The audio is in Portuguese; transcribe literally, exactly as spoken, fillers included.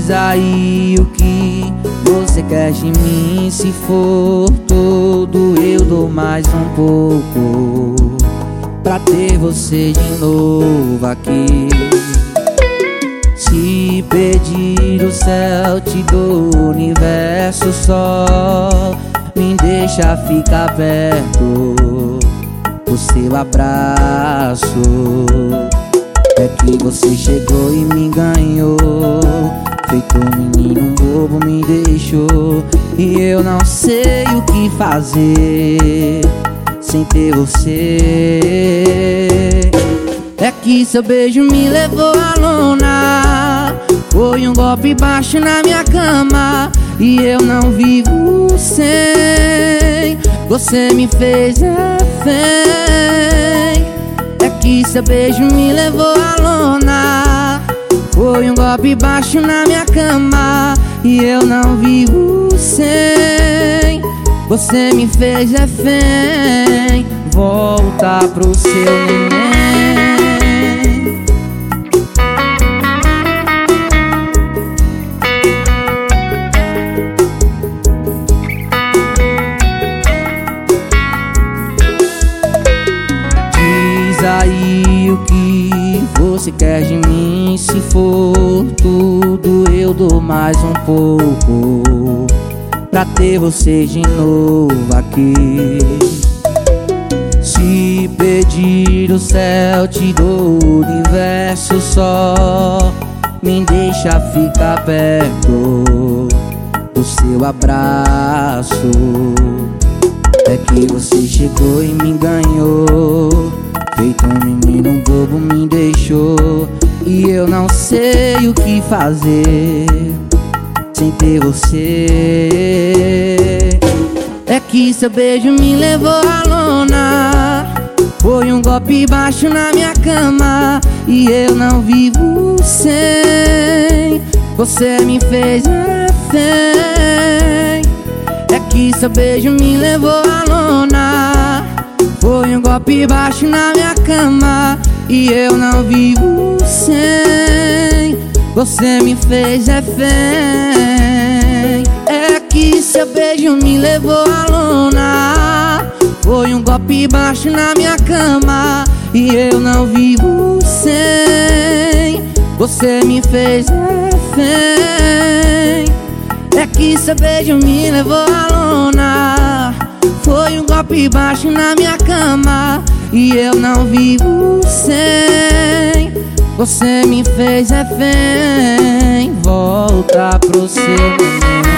Diz aí o que você quer de mim. Se for todo, eu dou mais um pouco pra ter você de novo aqui. Se pedir o céu, te dou o universo, só me deixa ficar perto. O seu abraço é que você chegou e me ganhou. Feito um menino bobo me deixou, e eu não sei o que fazer sem ter você. É que seu beijo me levou à lona, foi um golpe baixo na minha cama, e eu não vivo sem. Você me fez refém. É que seu beijo me levou à lona, foi um golpe baixo na minha cama, e eu não vivo sem. Você me fez refém. Volta pro seu neném. Diz aí o que você quer de mim. Se for tudo, eu dou mais um pouco pra ter você de novo aqui. Se pedir o céu, te dou o universo, só me deixa ficar perto. O seu abraço é que você chegou e me ganhou. Feito um menino bobo me deixou, e eu não sei o que fazer sem ter você. É que seu beijo me levou à lona, foi um golpe baixo na minha cama, e eu não vivo sem. Você me fez refém. É que seu beijo me levou à lona, foi um golpe baixo na minha cama, e eu não vivo sem. Você me fez refém. É que seu beijo me levou à lona, foi um golpe baixo na minha cama, e eu não vivo sem. Você me fez refém. É que seu beijo me levou à lona, foi um golpe baixo na minha cama, e eu não vivo sem. Você me fez refém. Volta pro seu neném.